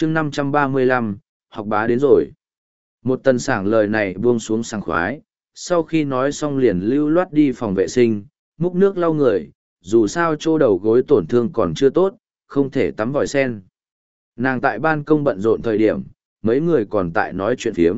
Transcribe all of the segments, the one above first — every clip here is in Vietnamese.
chương 535, học bá đến rồi. Một Tần Sảng lời này buông xuống sảng khoái, sau khi nói xong liền lưu loát đi phòng vệ sinh, múc nước lau người, dù sao chỗ đầu gối tổn thương còn chưa tốt, không thể tắm vòi sen. Nàng tại ban công bận rộn thời điểm, mấy người còn tại nói chuyện phiếm.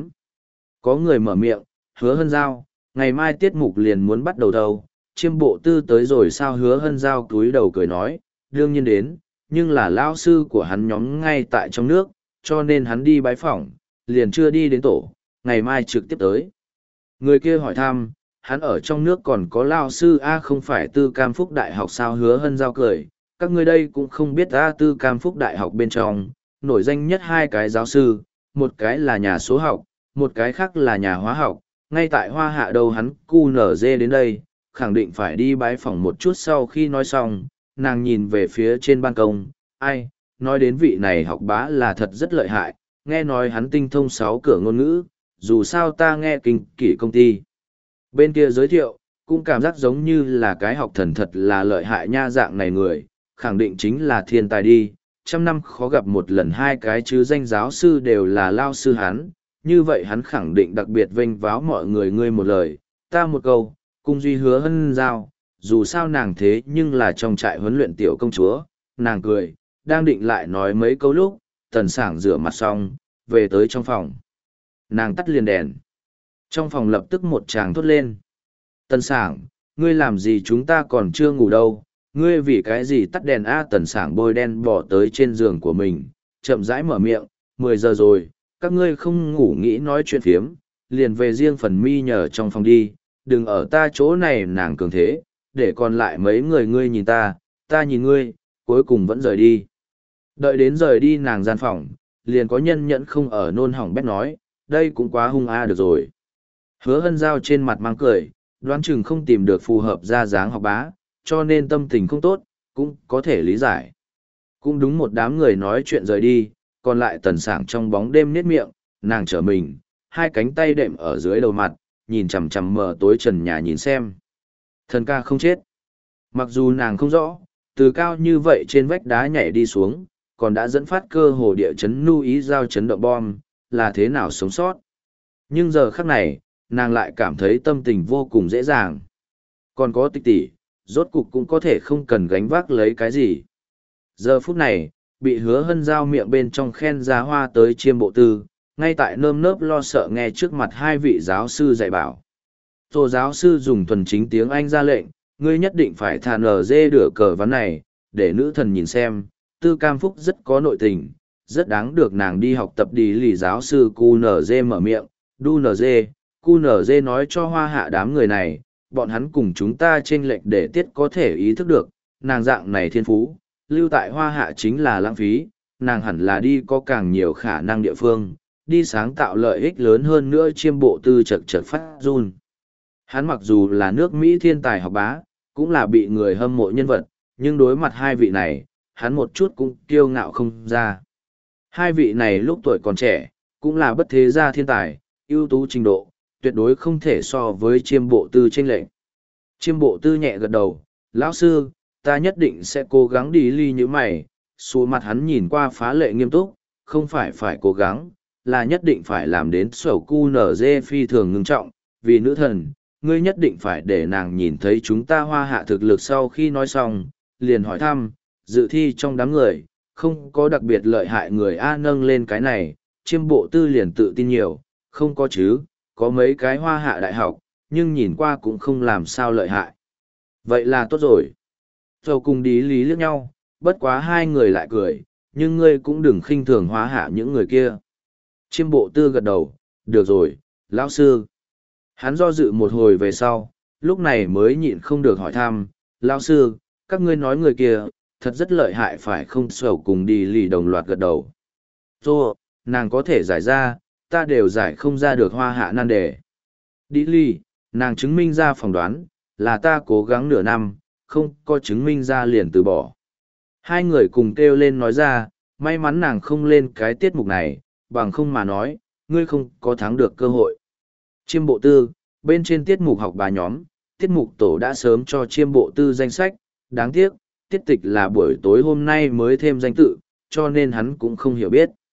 Có người mở miệng, Hứa Hân Giao, ngày mai tiết mục liền muốn bắt đầu đâu, Chiêm Bộ Tư tới rồi sao? Hứa Hân Giao cúi đầu cười nói, đương nhiên đến, nhưng là lão sư của hắn nhóm ngay tại trong nước, cho nên hắn đi bái phỏng, liền chưa đi đến tổ, ngày mai trực tiếp tới. Người kia hỏi thăm, hắn ở trong nước còn có lao sư A không phải Tư Cam Phúc Đại học sao? Hứa Hân Giao cười, các ngươi đây cũng không biết A Tư Cam Phúc Đại học bên trong, nổi danh nhất hai cái giáo sư, một cái là nhà số học, một cái khác là nhà hóa học, ngay tại Hoa Hạ đâu hắn QNZ đến đây, khẳng định phải đi bái phỏng một chút. Sau khi nói xong, nàng nhìn về phía trên ban công, ai, nói đến vị này học bá là thật rất lợi hại, nghe nói hắn tinh thông 6 cửa ngôn ngữ, dù sao ta nghe kinh kỷ công ty. Bên kia giới thiệu, cũng cảm giác giống như là cái học thần thật là lợi hại nha, dạng này người, khẳng định chính là thiên tài đi, trăm năm khó gặp một lần hai cái chứ danh giáo sư đều là lao sư hắn, như vậy hắn khẳng định đặc biệt vênh váo mọi người, ngươi một lời, ta một câu, cung duy Hứa Hân Giao, dù sao nàng thế nhưng là trong trại huấn luyện tiểu công chúa, nàng cười, đang định lại nói mấy câu lúc, Tần Sảng rửa mặt xong, về tới trong phòng. Nàng tắt liền đèn. Trong phòng lập tức một tràng thốt lên. Tần Sảng, ngươi làm gì, chúng ta còn chưa ngủ đâu, ngươi vì cái gì tắt đèn a? Tần Sảng bôi đen bỏ tới trên giường của mình, chậm rãi mở miệng, 10 giờ rồi, các ngươi không ngủ nghĩ nói chuyện phiếm, liền về riêng phần mi nhờ trong phòng đi, đừng ở ta chỗ này. Nàng cường thế, để còn lại mấy người ngươi nhìn ta, ta nhìn ngươi, cuối cùng vẫn rời đi. Đợi đến rời đi nàng gian phòng, liền có nhân nhẫn không ở nôn hỏng bét nói, đây cũng quá hung a được rồi. Hứa Hân Giao trên mặt mang cười, đoán chừng không tìm được phù hợp ra dáng học bá, cho nên tâm tình không tốt, cũng có thể lý giải. Cũng đúng, một đám người nói chuyện rời đi, còn lại Tần Sảng trong bóng đêm nhếch miệng, nàng trở mình, hai cánh tay đệm ở dưới đầu mặt, nhìn chằm chằm mờ tối trần nhà nhìn xem. Thần ca không chết. Mặc dù nàng không rõ, từ cao như vậy trên vách đá nhảy đi xuống, còn đã dẫn phát cơ hồ địa chấn nu ý giao chấn động bom, là thế nào sống sót. Nhưng giờ khắc này, nàng lại cảm thấy tâm tình vô cùng dễ dàng. Còn có Tịch tỷ, rốt cục cũng có thể không cần gánh vác lấy cái gì. Giờ phút này, bị Hứa Hân Giao miệng bên trong khen ra hoa tới Chiêm Bộ Tư, ngay tại nơm nớp lo sợ nghe trước mặt hai vị giáo sư dạy bảo. Tô giáo sư dùng thuần chính tiếng Anh ra lệnh, ngươi nhất định phải thà nở dê đửa cờ ván này, để nữ thần nhìn xem, Tư Cam Phúc rất có nội tình, rất đáng được nàng đi học tập đi. Lì giáo sư QNZ mở miệng, đu NG, QNZ nói cho Hoa Hạ đám người này, bọn hắn cùng chúng ta chênh lệch để tiết có thể ý thức được, nàng dạng này thiên phú, lưu tại Hoa Hạ chính là lãng phí, nàng hẳn là đi có càng nhiều khả năng địa phương, đi sáng tạo lợi ích lớn hơn nữa. Chiêm Bộ Tư chật chật phát run. Hắn mặc dù là nước Mỹ thiên tài học bá, cũng là bị người hâm mộ nhân vật, nhưng đối mặt hai vị này, hắn một chút cũng kiêu ngạo không ra. Hai vị này lúc tuổi còn trẻ, cũng là bất thế gia thiên tài, ưu tú trình độ, tuyệt đối không thể so với Chiêm Bộ Tư chênh lệch. Chiêm Bộ Tư nhẹ gật đầu, lão sư, ta nhất định sẽ cố gắng. đi ly như mày, xuống mặt hắn nhìn qua phá lệ nghiêm túc, không phải cố gắng, là nhất định phải làm đến. Sầu QNZ phi thường ngưng trọng, vì nữ thần, ngươi nhất định phải để nàng nhìn thấy chúng ta Hoa Hạ thực lực. Sau khi nói xong, liền hỏi thăm, dự thi trong đám người, không có đặc biệt lợi hại người a? Nâng lên cái này, Chiêm Bộ Tư liền tự tin nhiều, không có chứ, có mấy cái Hoa Hạ đại học, nhưng nhìn qua cũng không làm sao lợi hại. Vậy là tốt rồi. Dầu cùng đi lý liếc nhau, bất quá hai người lại cười, nhưng ngươi cũng đừng khinh thường Hoa Hạ những người kia. Chiêm Bộ Tư gật đầu, được rồi, lão sư. Hắn do dự một hồi về sau, lúc này mới nhịn không được hỏi thăm, lão sư, các ngươi nói người kia, thật rất lợi hại phải không? Sầu cùng đi lì đồng loạt gật đầu. Rồi, nàng có thể giải ra, ta đều giải không ra được Hoa Hạ nan đề. Đi lì, nàng chứng minh ra phỏng đoán, là ta cố gắng nửa năm, không có chứng minh ra liền từ bỏ. Hai người cùng kêu lên nói ra, may mắn nàng không lên cái tiết mục này, bằng không mà nói, ngươi không có thắng được cơ hội. Chiêm Bộ Tư, bên trên tiết mục học bà nhóm, tiết mục tổ đã sớm cho Chiêm Bộ Tư danh sách, đáng tiếc, tiết tịch là buổi tối hôm nay mới thêm danh tự, cho nên hắn cũng không hiểu biết.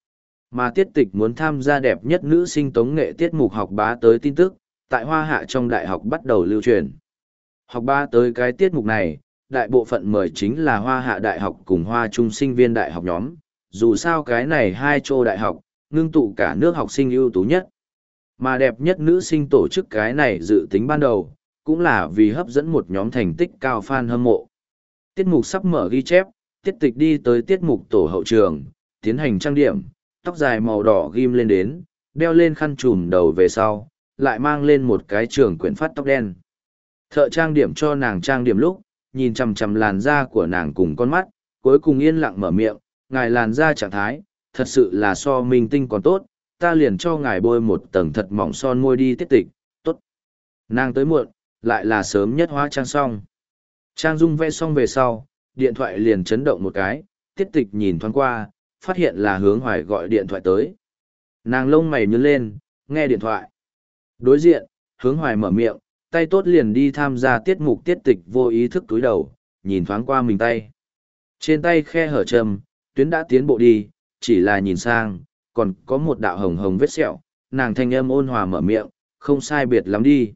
Mà tiết tịch muốn tham gia đẹp nhất nữ sinh tống nghệ tiết mục học bá tới tin tức, tại Hoa Hạ trong đại học bắt đầu lưu truyền. Học bá tới cái tiết mục này, đại bộ phận mời chính là Hoa Hạ đại học cùng Hoa Trung sinh viên đại học nhóm, dù sao cái này hai chỗ đại học, ngưng tụ cả nước học sinh ưu tú nhất. Mà đẹp nhất nữ sinh tổ chức cái này dự tính ban đầu, cũng là vì hấp dẫn một nhóm thành tích cao fan hâm mộ. Tiết mục sắp mở ghi chép, tiết tịch đi tới tiết mục tổ hậu trường, tiến hành trang điểm, tóc dài màu đỏ ghim lên đến, đeo lên khăn trùm đầu về sau, lại mang lên một cái trường quyển phát tóc đen. Thợ trang điểm cho nàng trang điểm lúc, nhìn chằm chằm làn da của nàng cùng con mắt, cuối cùng yên lặng mở miệng, ngài làn da trạng thái, thật sự là so minh tinh còn tốt, ta liền cho ngài bôi một tầng thật mỏng son môi đi tiết tịch, tốt. Nàng tới muộn, lại là sớm nhất hóa trang xong. Trang dung vẽ xong về sau, điện thoại liền chấn động một cái, tiết tịch nhìn thoáng qua, phát hiện là Hướng Hoài gọi điện thoại tới. Nàng lông mày nhướng lên, nghe điện thoại. Đối diện, Hướng Hoài mở miệng, tay tốt liền đi tham gia tiết mục tiết tịch vô ý thức túi đầu, nhìn thoáng qua mình tay. Trên tay khe hở trầm, tuyến đã tiến bộ đi, chỉ là nhìn sang, còn có một đạo hồng hồng vết sẹo, nàng thanh âm ôn hòa mở miệng, không sai biệt lắm đi.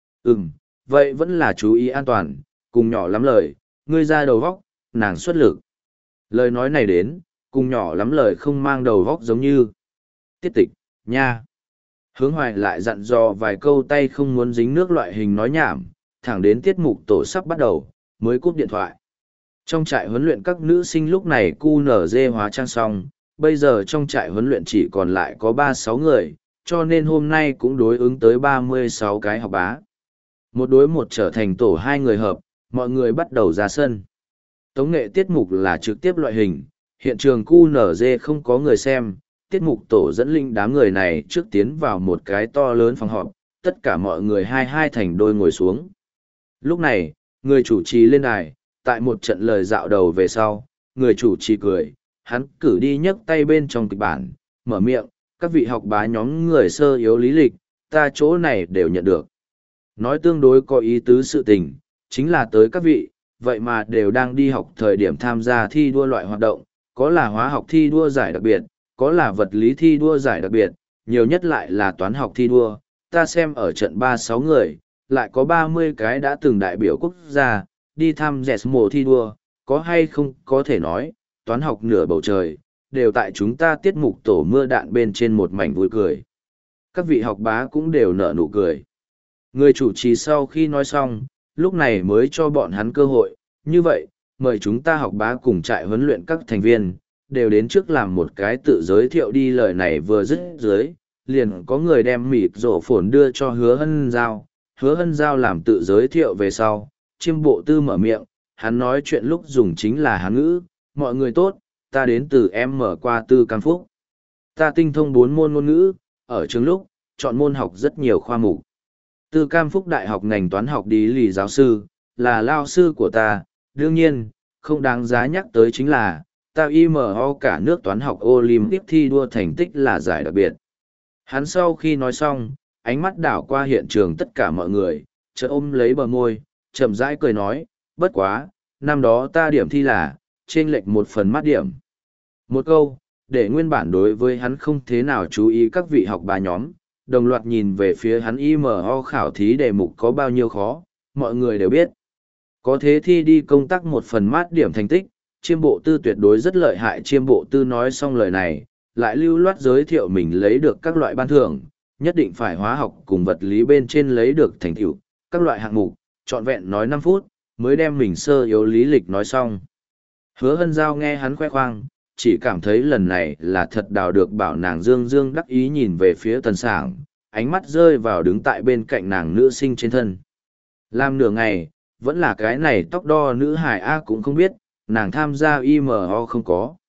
Vậy vẫn là chú ý an toàn, cùng nhỏ lắm lời, ngươi ra đầu vóc, nàng xuất lực. Lời nói này đến, cùng nhỏ lắm lời không mang đầu vóc giống như. Tiết tịch, nha. Hướng Hoài lại dặn dò vài câu tay không muốn dính nước loại hình nói nhảm, thẳng đến tiết mục tổ sắp bắt đầu, mới cúp điện thoại. Trong trại huấn luyện các nữ sinh lúc này cu nở dê hóa trang xong, bây giờ trong trại huấn luyện chỉ còn lại có 36 người, cho nên hôm nay cũng đối ứng tới 36 cái học bá. Một đối một trở thành tổ hai người hợp, mọi người bắt đầu ra sân. Tống nghệ tiết mục là trực tiếp loại hình, hiện trường QNZ không có người xem, tiết mục tổ dẫn linh đám người này trước tiến vào một cái to lớn phòng họp, tất cả mọi người hai thành đôi ngồi xuống. Lúc này, người chủ trì lên đài, tại một trận lời dạo đầu về sau, người chủ trì cười, hắn cử đi nhấc tay bên trong kịch bản, mở miệng, các vị học bá nhóm người sơ yếu lý lịch, ta chỗ này đều nhận được. Nói tương đối có ý tứ sự tình, chính là tới các vị, vậy mà đều đang đi học thời điểm tham gia thi đua loại hoạt động, có là hóa học thi đua giải đặc biệt, có là vật lý thi đua giải đặc biệt, nhiều nhất lại là toán học thi đua, ta xem ở trận 36 người, lại có 30 cái đã từng đại biểu quốc gia, đi tham dẹt mùa thi đua, có hay không có thể nói, toán học nửa bầu trời, đều tại chúng ta tiết mục tổ mưa đạn bên trên một mảnh vui cười. Các vị học bá cũng đều nở nụ cười. Người chủ trì sau khi nói xong, lúc này mới cho bọn hắn cơ hội, như vậy, mời chúng ta học bá cùng trại huấn luyện các thành viên, đều đến trước làm một cái tự giới thiệu đi. Lời này vừa dứt dưới, liền có người đem mịt rổ phồn đưa cho Hứa Hân Giao. Hứa Hân Giao làm tự giới thiệu về sau, Chiêm Bộ Tư mở miệng, hắn nói chuyện lúc dùng chính là Hán ngữ, mọi người tốt, ta đến từ em mở qua Tư Cam Phúc. Ta tinh thông 4 môn ngôn ngữ, ở trường lúc, chọn môn học rất nhiều khoa mục. Tư Cam Phúc Đại học ngành toán học đi lì giáo sư, là lao sư của ta, đương nhiên, không đáng giá nhắc tới chính là, ta IMO cả nước toán học Olympic thi đua thành tích là giải đặc biệt. Hắn sau khi nói xong, ánh mắt đảo qua hiện trường tất cả mọi người, chợt ôm lấy bờ môi, chậm rãi cười nói, bất quá, năm đó ta điểm thi là, chênh lệch 1 phần mát điểm. Một câu, để nguyên bản đối với hắn không thế nào chú ý các vị học bá nhóm, đồng loạt nhìn về phía hắn IMO khảo thí đề mục có bao nhiêu khó, mọi người đều biết. Có thế thi đi công tác 1 phần mát điểm thành tích, Chiêm Bộ Tư tuyệt đối rất lợi hại. Chiêm Bộ Tư nói xong lời này, lại lưu loát giới thiệu mình lấy được các loại ban thưởng, nhất định phải hóa học cùng vật lý bên trên lấy được thành tựu, các loại hạng mục, trọn vẹn nói 5 phút, mới đem mình sơ yếu lý lịch nói xong. Hứa Hân Giao nghe hắn khoe khoang, chỉ cảm thấy lần này là thật đào được bảo nàng dương dương đắc ý nhìn về phía Tần Sảng, ánh mắt rơi vào đứng tại bên cạnh nàng nữ sinh trên thân. Làm nửa ngày, vẫn là cái này tóc đo nữ hài A cũng không biết, nàng tham gia IMO không có.